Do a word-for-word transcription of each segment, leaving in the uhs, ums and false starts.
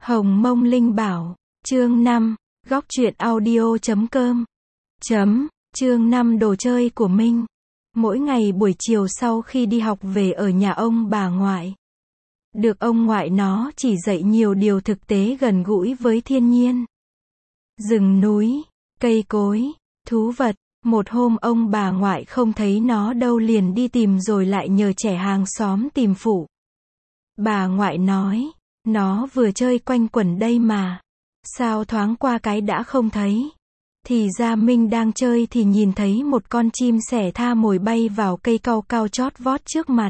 Hồng Mông Linh Bảo, chương năm, góc truyện audio chấm com, chấm, chương năm đồ chơi của Minh. Mỗi ngày buổi chiều sau khi đi học về ở nhà ông bà ngoại. Được ông ngoại nó chỉ dạy nhiều điều thực tế gần gũi với thiên nhiên. Rừng núi, cây cối, thú vật. Một hôm ông bà ngoại không thấy nó đâu liền đi tìm rồi lại nhờ trẻ hàng xóm tìm phụ. Bà ngoại nói, nó vừa chơi quanh quẩn đây mà. Sao thoáng qua cái đã không thấy. Thì ra Minh đang chơi thì nhìn thấy một con chim sẻ tha mồi bay vào cây cau cao chót vót trước mặt.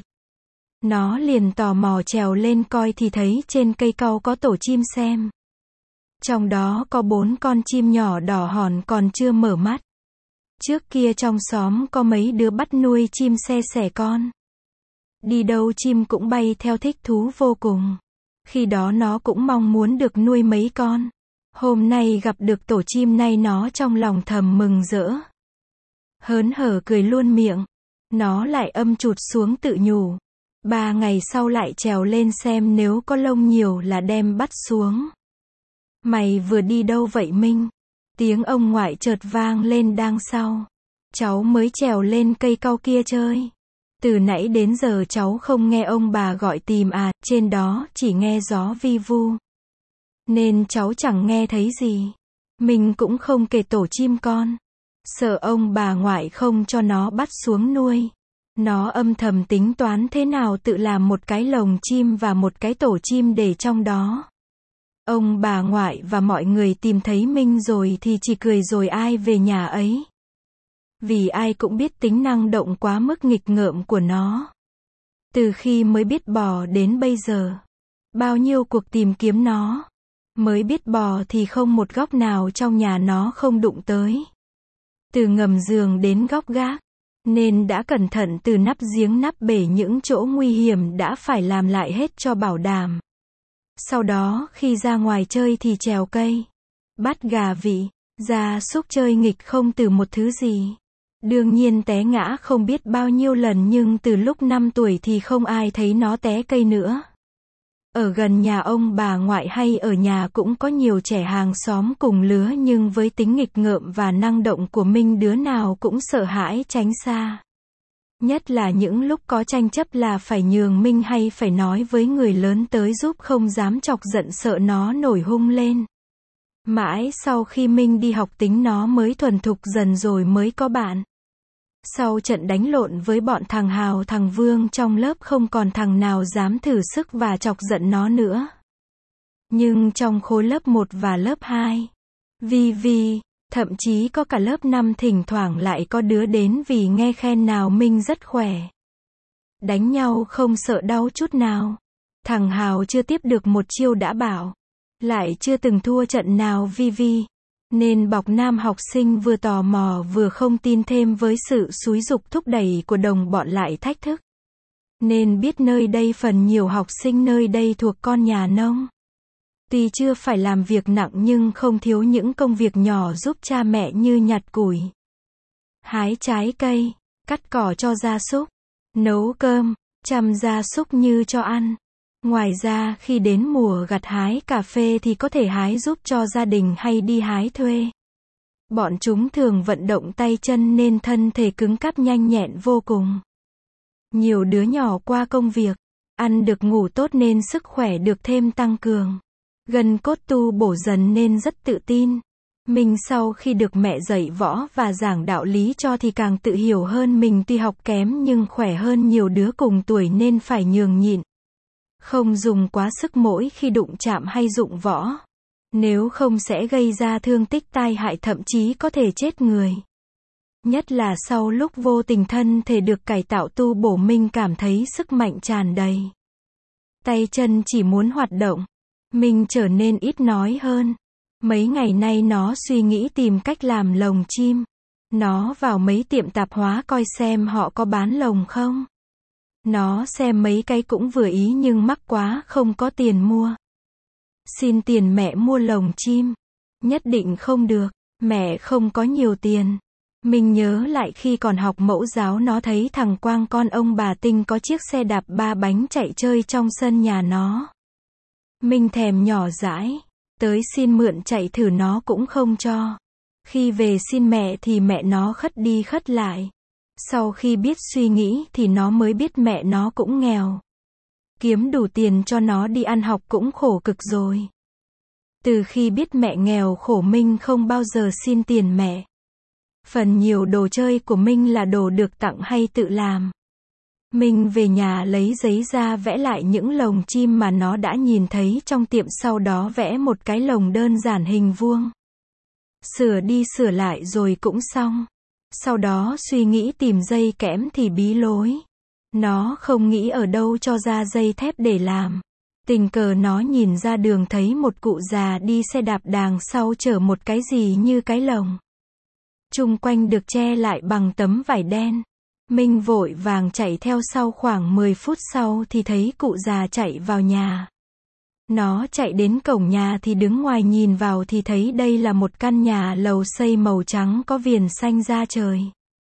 Nó liền tò mò trèo lên coi thì thấy trên cây cau có tổ chim xem. Trong đó có bốn con chim nhỏ đỏ hòn còn chưa mở mắt. Trước kia trong xóm có mấy đứa bắt nuôi chim xe sẻ con. Đi đâu chim cũng bay theo thích thú vô cùng. Khi đó nó cũng mong muốn được nuôi mấy con. Hôm nay gặp được tổ chim này nó trong lòng thầm mừng rỡ. Hớn hở cười luôn miệng. Nó lại âm chụt xuống tự nhủ. Ba ngày sau lại trèo lên xem nếu có lông nhiều là đem bắt xuống. Mày vừa đi đâu vậy Minh? Tiếng ông ngoại chợt vang lên đằng sau. Cháu mới trèo lên cây cau kia chơi. Từ nãy đến giờ cháu không nghe ông bà gọi tìm à, trên đó chỉ nghe gió vi vu. Nên cháu chẳng nghe thấy gì. Mình cũng không kể tổ chim con. Sợ ông bà ngoại không cho nó bắt xuống nuôi. Nó âm thầm tính toán thế nào tự làm một cái lồng chim và một cái tổ chim để trong đó. Ông bà ngoại và mọi người tìm thấy Minh rồi thì chỉ cười rồi ai về nhà ấy. Vì ai cũng biết tính năng động quá mức nghịch ngợm của nó. Từ khi mới biết bò đến bây giờ. Bao nhiêu cuộc tìm kiếm nó. Mới biết bò thì không một góc nào trong nhà nó không đụng tới. Từ ngầm giường đến góc gác. Nên đã cẩn thận từ nắp giếng nắp bể những chỗ nguy hiểm đã phải làm lại hết cho bảo đảm. Sau đó khi ra ngoài chơi thì trèo cây. Bắt gà vị, gia súc chơi nghịch không từ một thứ gì. Đương nhiên té ngã không biết bao nhiêu lần nhưng từ lúc năm tuổi thì không ai thấy nó té cây nữa. Ở gần nhà ông bà ngoại hay ở nhà cũng có nhiều trẻ hàng xóm cùng lứa nhưng với tính nghịch ngợm và năng động của Minh đứa nào cũng sợ hãi tránh xa. Nhất là những lúc có tranh chấp là phải nhường Minh hay phải nói với người lớn tới giúp không dám chọc giận sợ nó nổi hung lên. Mãi sau khi Minh đi học tính nó mới thuần thục dần rồi mới có bạn. Sau trận đánh lộn với bọn thằng Hào thằng Vương trong lớp không còn thằng nào dám thử sức và chọc giận nó nữa. Nhưng trong khối lớp một và lớp hai, Vi Vi, thậm chí có cả lớp năm thỉnh thoảng lại có đứa đến vì nghe khen nào Minh rất khỏe. Đánh nhau không sợ đau chút nào. Thằng Hào chưa tiếp được một chiêu đã bảo. Lại chưa từng thua trận nào Vi Vi. Nên bọc nam học sinh vừa tò mò vừa không tin thêm với sự xúi giục thúc đẩy của đồng bọn lại thách thức. Nên biết nơi đây phần nhiều học sinh nơi đây thuộc con nhà nông. Tuy chưa phải làm việc nặng nhưng không thiếu những công việc nhỏ giúp cha mẹ như nhặt củi, hái trái cây, cắt cỏ cho gia súc, nấu cơm, chăm gia súc như cho ăn. Ngoài ra khi đến mùa gặt hái cà phê thì có thể hái giúp cho gia đình hay đi hái thuê. Bọn chúng thường vận động tay chân nên thân thể cứng cáp nhanh nhẹn vô cùng. Nhiều đứa nhỏ qua công việc, ăn được ngủ tốt nên sức khỏe được thêm tăng cường. Gân cốt tu bổ dần nên rất tự tin. Mình sau khi được mẹ dạy võ và giảng đạo lý cho thì càng tự hiểu hơn mình tuy học kém nhưng khỏe hơn nhiều đứa cùng tuổi nên phải nhường nhịn. Không dùng quá sức mỗi khi đụng chạm hay dụng võ. Nếu không sẽ gây ra thương tích tai hại thậm chí có thể chết người. Nhất là sau lúc vô tình thân thể được cải tạo tu bổ Minh cảm thấy sức mạnh tràn đầy. Tay chân chỉ muốn hoạt động. Minh trở nên ít nói hơn. Mấy ngày nay nó suy nghĩ tìm cách làm lồng chim. Nó vào mấy tiệm tạp hóa coi xem họ có bán lồng không. Nó xem mấy cái cũng vừa ý nhưng mắc quá không có tiền mua. Xin tiền mẹ mua lồng chim. Nhất định không được, mẹ không có nhiều tiền. Mình nhớ lại khi còn học mẫu giáo nó thấy thằng Quang con ông bà Tinh có chiếc xe đạp ba bánh chạy chơi trong sân nhà nó. Minh thèm nhỏ dãi, tới xin mượn chạy thử nó cũng không cho. Khi về xin mẹ thì mẹ nó khất đi khất lại. Sau khi biết suy nghĩ thì nó mới biết mẹ nó cũng nghèo. Kiếm đủ tiền cho nó đi ăn học cũng khổ cực rồi. Từ khi biết mẹ nghèo khổ Minh không bao giờ xin tiền mẹ. Phần nhiều đồ chơi của Minh là đồ được tặng hay tự làm. Minh về nhà lấy giấy ra vẽ lại những lồng chim mà nó đã nhìn thấy trong tiệm, sau đó vẽ một cái lồng đơn giản hình vuông. Sửa đi sửa lại rồi cũng xong. Sau đó suy nghĩ tìm dây kẽm thì bí lối. Nó không nghĩ ở đâu cho ra dây thép để làm. Tình cờ nó nhìn ra đường thấy một cụ già đi xe đạp đằng sau chở một cái gì như cái lồng. Chung quanh được che lại bằng tấm vải đen. Minh vội vàng chạy theo sau, khoảng mười phút sau thì thấy cụ già chạy vào nhà. Nó chạy đến cổng nhà thì đứng ngoài nhìn vào thì thấy đây là một căn nhà lầu xây màu trắng có viền xanh da trời.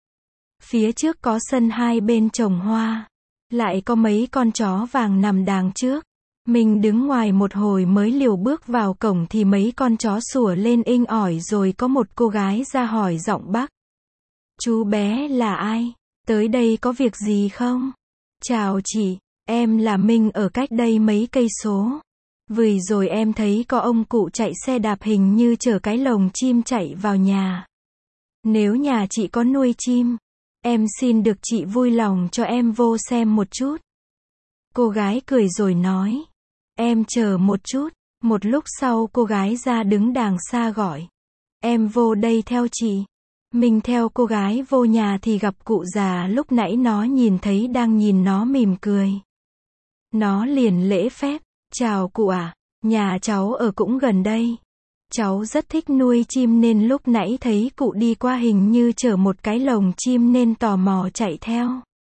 Phía trước có sân hai bên trồng hoa. Lại có mấy con chó vàng nằm đằng trước. Mình đứng ngoài một hồi mới liều bước vào cổng thì mấy con chó sủa lên inh ỏi, rồi có một cô gái ra hỏi giọng Bắc. Chú bé là ai? Tới đây có việc gì không? Chào chị, em là Minh ở cách đây mấy cây số. Vừa rồi em thấy có ông cụ chạy xe đạp hình như chở cái lồng chim chạy vào nhà. Nếu nhà chị có nuôi chim, em xin được chị vui lòng cho em vô xem một chút. Cô gái cười rồi nói. Em chờ một chút. Một lúc sau cô gái ra đứng đằng xa gọi. Em vô đây theo chị. Mình theo cô gái vô nhà thì gặp cụ già lúc nãy nó nhìn thấy đang nhìn nó mỉm cười. Nó liền lễ phép. Chào cụ ạ, à, nhà cháu ở cũng gần đây. Cháu rất thích nuôi chim nên lúc nãy thấy cụ đi qua hình như chở một cái lồng chim nên tò mò chạy theo.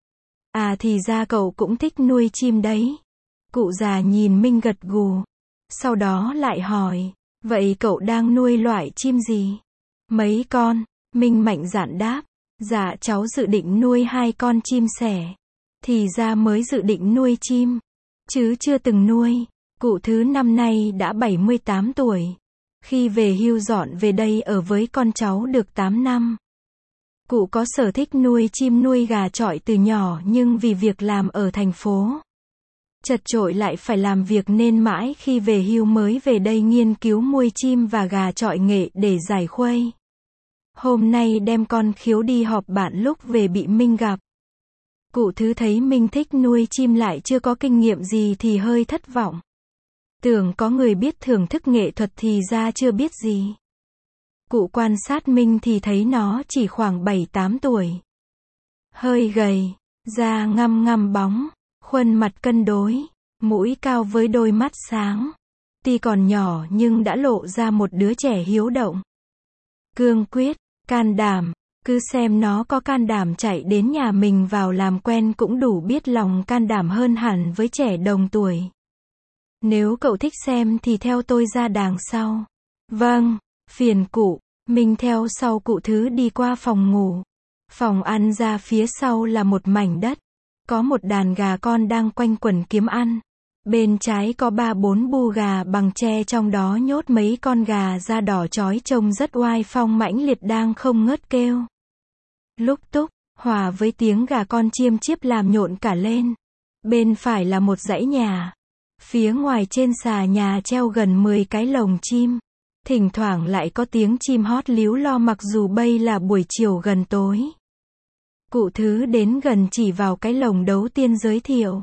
À thì ra cậu cũng thích nuôi chim đấy. Cụ già nhìn Minh gật gù. Sau đó lại hỏi, vậy cậu đang nuôi loại chim gì? Mấy con? Minh mạnh dạn đáp. Dạ cháu dự định nuôi hai con chim sẻ. Thì ra mới dự định nuôi chim, chứ chưa từng nuôi. Cụ Thứ năm nay đã bảy mươi tám tuổi. Khi về hưu dọn về đây ở với con cháu được tám năm. Cụ có sở thích nuôi chim nuôi gà chọi từ nhỏ, nhưng vì việc làm ở thành phố chật chội lại phải làm việc nên mãi khi về hưu mới về đây nghiên cứu nuôi chim và gà chọi nghệ để giải khuây. Hôm nay đem con Khiếu đi họp bạn lúc về bị Minh gặp. Cụ Thứ thấy Minh thích nuôi chim lại chưa có kinh nghiệm gì thì hơi thất vọng. Tưởng có người biết thưởng thức nghệ thuật thì ra chưa biết gì. Cụ quan sát Minh thì thấy nó chỉ khoảng bảy tám tuổi. Hơi gầy, da ngăm ngăm bóng, khuôn mặt cân đối, mũi cao với đôi mắt sáng. Tuy còn nhỏ nhưng đã lộ ra một đứa trẻ hiếu động, cương quyết, can đảm. Cứ xem nó có can đảm chạy đến nhà mình vào làm quen cũng đủ biết lòng can đảm hơn hẳn với trẻ đồng tuổi. Nếu cậu thích xem thì theo tôi ra đằng sau. Vâng, phiền cụ. Mình theo sau cụ Thứ đi qua phòng ngủ. Phòng ăn ra phía sau là một mảnh đất. Có một đàn gà con đang quanh quẩn kiếm ăn. Bên trái có ba bốn bu gà bằng tre, trong đó nhốt mấy con gà da đỏ chói trông rất oai phong mãnh liệt đang không ngớt kêu lúc túc, hòa với tiếng gà con chiêm chiếp làm nhộn cả lên. Bên phải là một dãy nhà. Phía ngoài trên xà nhà treo gần mười cái lồng chim. Thỉnh thoảng lại có tiếng chim hót líu lo mặc dù bây là buổi chiều gần tối. Cụ Thứ đến gần chỉ vào cái lồng đầu tiên giới thiệu.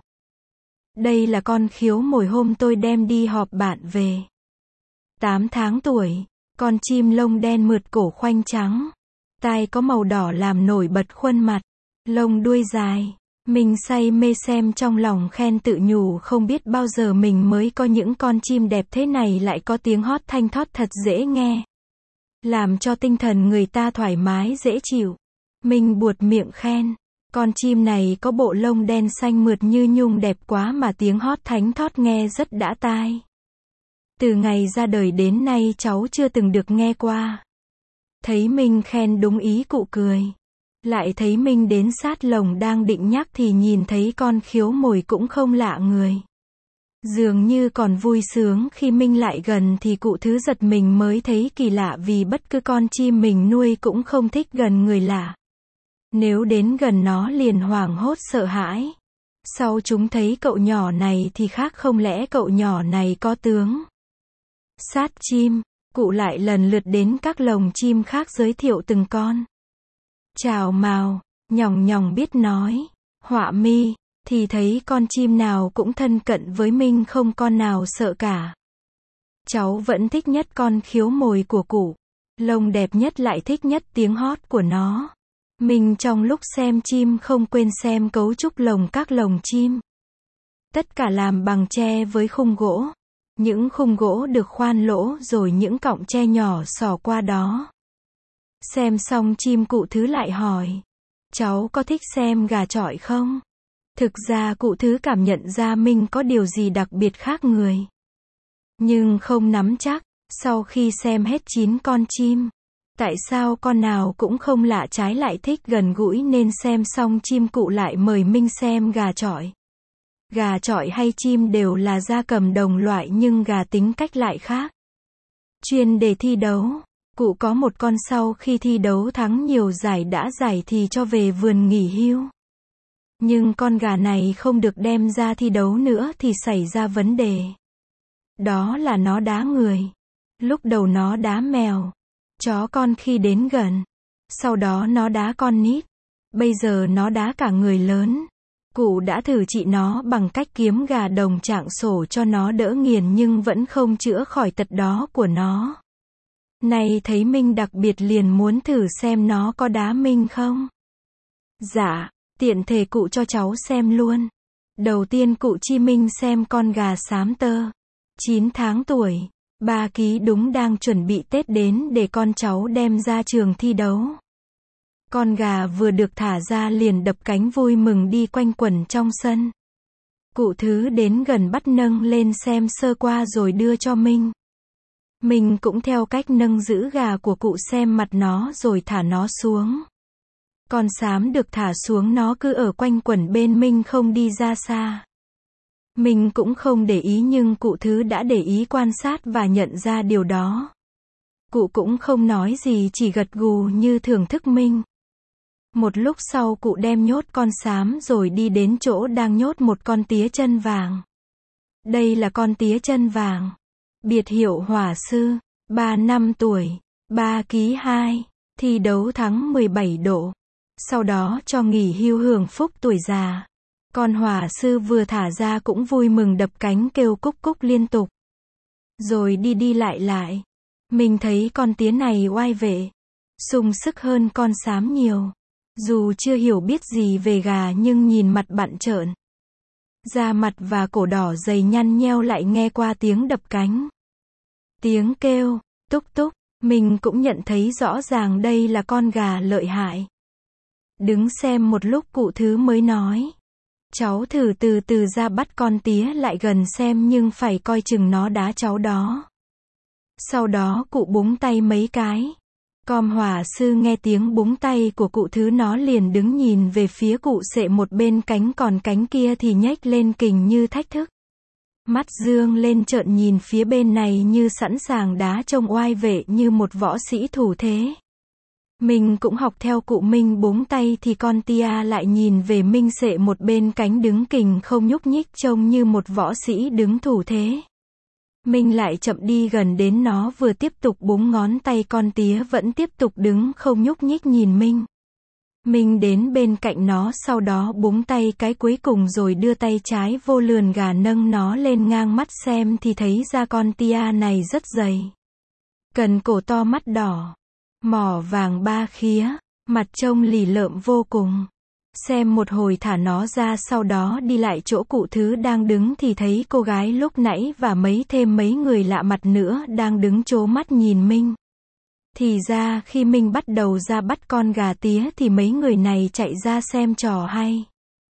Đây là con Khiếu mồi hôm tôi đem đi họp bạn về. tám tháng tuổi, con chim lông đen mượt, cổ khoanh trắng. Tai có màu đỏ làm nổi bật khuôn mặt. Lông đuôi dài. Mình say mê xem trong lòng khen tự nhủ không biết bao giờ mình mới có những con chim đẹp thế này, lại có tiếng hót thanh thoát thật dễ nghe. Làm cho tinh thần người ta thoải mái dễ chịu. Mình buột miệng khen. Con chim này có bộ lông đen xanh mượt như nhung đẹp quá mà tiếng hót thánh thót nghe rất đã tai. Từ ngày ra đời đến nay cháu chưa từng được nghe qua. Thấy mình khen đúng ý cụ cười. Lại thấy Minh đến sát lồng đang định nhắc thì nhìn thấy con Khiếu mồi cũng không lạ người. Dường như còn vui sướng khi Minh lại gần thì cụ thứ giật mình mới thấy kỳ lạ vì bất cứ con chim mình nuôi cũng không thích gần người lạ. Nếu đến gần nó liền hoảng hốt sợ hãi. Sau chúng thấy cậu nhỏ này thì khác, không lẽ cậu nhỏ này có tướng sát chim. Cụ lại lần lượt đến các lồng chim khác giới thiệu từng con. Chào Mào, Nhòng Nhòng biết nói, Họa Mi, thì thấy con chim nào cũng thân cận với Minh, không con nào sợ cả. Cháu vẫn thích nhất con Khiếu Mồi của cụ. Lông đẹp nhất, lại thích nhất tiếng hót của nó. Mình trong lúc xem chim không quên xem cấu trúc lồng các lồng chim. Tất cả làm bằng tre với khung gỗ. Những khung gỗ được khoan lỗ rồi những cọng tre nhỏ xỏ qua đó. Xem xong chim, cụ thứ lại hỏi, cháu có thích xem gà chọi không? Thực ra cụ thứ cảm nhận ra Minh có điều gì đặc biệt khác người. Nhưng không nắm chắc, sau khi xem hết chín con chim. Tại sao con nào cũng không lạ, trái lại thích gần gũi, nên xem xong chim cụ lại mời Minh xem gà chọi. Gà chọi hay chim đều là gia cầm đồng loại nhưng gà tính cách lại khác. Chuyên đề thi đấu. Cụ có một con sau khi thi đấu thắng nhiều giải đã giải thì cho về vườn nghỉ hưu. Nhưng con gà này không được đem ra thi đấu nữa thì xảy ra vấn đề. Đó là nó đá người. Lúc đầu nó đá mèo, chó con khi đến gần. Sau đó nó đá con nít. Bây giờ nó đá cả người lớn. Cụ đã thử trị nó bằng cách kiếm gà đồng trạng sổ cho nó đỡ nghiền nhưng vẫn không chữa khỏi tật đó của nó. Này thấy Minh đặc biệt liền muốn thử xem nó có đá Minh không. Dạ, tiện thể cụ cho cháu xem luôn. Đầu tiên cụ chi Minh xem con gà xám tơ. chín tháng tuổi, ba ký đúng, đang chuẩn bị Tết đến để con cháu đem ra trường thi đấu. Con gà vừa được thả ra liền đập cánh vui mừng đi quanh quẩn trong sân. Cụ thứ đến gần bắt nâng lên xem sơ qua rồi đưa cho Minh. Mình cũng theo cách nâng giữ gà của cụ xem mặt nó rồi thả nó xuống. Con xám được thả xuống nó cứ ở quanh quẩn bên Minh không đi ra xa. Mình cũng không để ý nhưng cụ thứ đã để ý quan sát và nhận ra điều đó. Cụ cũng không nói gì, chỉ gật gù như thưởng thức Minh. Một lúc sau cụ đem nhốt con xám rồi đi đến chỗ đang nhốt một con tía chân vàng. Đây là con tía chân vàng. Biệt hiệu Hỏa Sư, ba năm tuổi, ba ký hai, thi đấu thắng mười bảy độ. Sau đó cho nghỉ hưu hưởng phúc tuổi già. Con Hỏa Sư vừa thả ra cũng vui mừng đập cánh kêu cúc cúc liên tục. Rồi đi đi lại lại. Mình thấy con tía này oai vệ, sung sức hơn con xám nhiều. Dù chưa hiểu biết gì về gà nhưng nhìn mặt bặn trợn, da mặt và cổ đỏ dày nhăn nheo, lại nghe qua tiếng đập cánh, tiếng kêu túc túc, mình cũng nhận thấy rõ ràng đây là con gà lợi hại. Đứng xem một lúc cụ thứ mới nói, cháu thử từ từ ra bắt con tía lại gần xem nhưng phải coi chừng nó đá cháu đó. Sau đó cụ búng tay mấy cái. Con Hỏa Sư nghe tiếng búng tay của cụ thứ nó liền đứng nhìn về phía cụ sệ một bên cánh, còn cánh kia thì nhếch lên kình như thách thức. Mắt dương lên trợn nhìn phía bên này như sẵn sàng đá, trông oai vệ như một võ sĩ thủ thế. Mình cũng học theo cụ Minh búng tay thì con tia lại nhìn về Minh sệ một bên cánh đứng kình không nhúc nhích, trông như một võ sĩ đứng thủ thế. Minh lại chậm đi gần đến nó, vừa tiếp tục búng ngón tay, con tía vẫn tiếp tục đứng không nhúc nhích nhìn Minh. Minh đến bên cạnh nó, sau đó búng tay cái cuối cùng rồi đưa tay trái vô lườn gà nâng nó lên ngang mắt xem thì thấy ra con tia này rất dày. Cần cổ to, mắt đỏ, mỏ vàng ba khía, mặt trông lì lợm vô cùng. Xem một hồi thả nó ra, sau đó đi lại chỗ cụ thứ đang đứng thì thấy cô gái lúc nãy và mấy thêm mấy người lạ mặt nữa đang đứng trố mắt nhìn Minh. Thì ra khi Minh bắt đầu ra bắt con gà tía thì mấy người này chạy ra xem trò hay.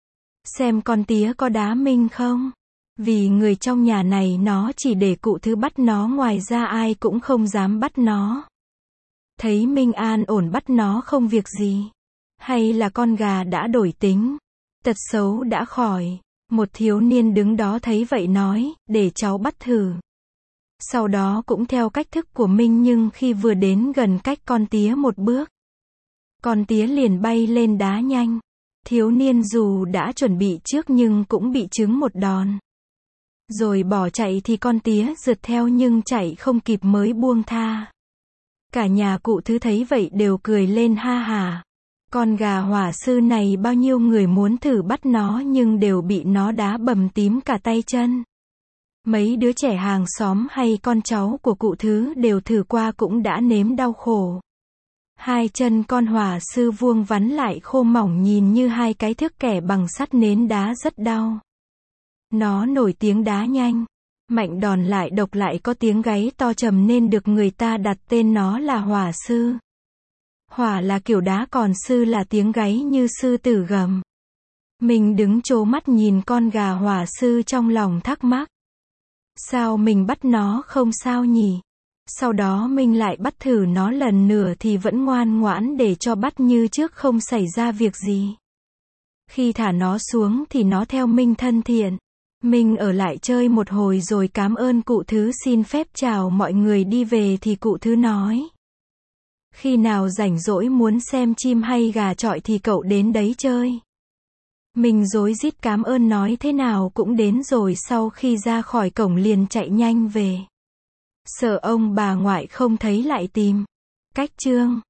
Xem con tía có đá Minh không? Vì người trong nhà này nó chỉ để cụ thứ bắt nó, ngoài ra ai cũng không dám bắt nó. Thấy Minh an ổn bắt nó không việc gì. Hay là con gà đã đổi tính, tật xấu đã khỏi. Một thiếu niên đứng đó thấy vậy nói, để cháu bắt thử. Sau đó cũng theo cách thức của Minh nhưng khi vừa đến gần cách con tía một bước, con tía liền bay lên đá nhanh. Thiếu niên dù đã chuẩn bị trước nhưng cũng bị trúng một đòn. Rồi bỏ chạy thì con tía rượt theo nhưng chạy không kịp mới buông tha. Cả nhà cụ Thứ thấy vậy đều cười lên ha hả. Con gà hỏa sư này bao nhiêu người muốn thử bắt nó nhưng đều bị nó đá bầm tím cả tay chân. Mấy đứa trẻ hàng xóm hay con cháu của cụ Thứ đều thử qua cũng đã nếm đau khổ. Hai chân con hỏa sư vuông vắn lại khô mỏng nhìn như hai cái thước kẻ bằng sắt nến đá rất đau. Nó nổi tiếng đá nhanh, mạnh đòn lại độc lại có tiếng gáy to trầm nên được người ta đặt tên nó là hỏa sư. Hỏa là kiểu đá còn sư là tiếng gáy như sư tử gầm. Mình đứng trố mắt nhìn con gà hỏa sư trong lòng thắc mắc. Sao mình bắt nó không sao nhỉ? Sau đó mình lại bắt thử nó lần nữa thì vẫn ngoan ngoãn để cho bắt như trước không xảy ra việc gì. Khi thả nó xuống thì nó theo mình thân thiện. Mình ở lại chơi một hồi rồi cảm ơn cụ Thứ xin phép chào mọi người đi về thì cụ Thứ nói. Khi nào rảnh rỗi muốn xem chim hay gà chọi thì cậu đến đấy chơi. Mình rối rít cảm ơn nói thế nào cũng đến rồi sau khi ra khỏi cổng liền chạy nhanh về. Sợ ông bà ngoại không thấy lại tìm. Cách chương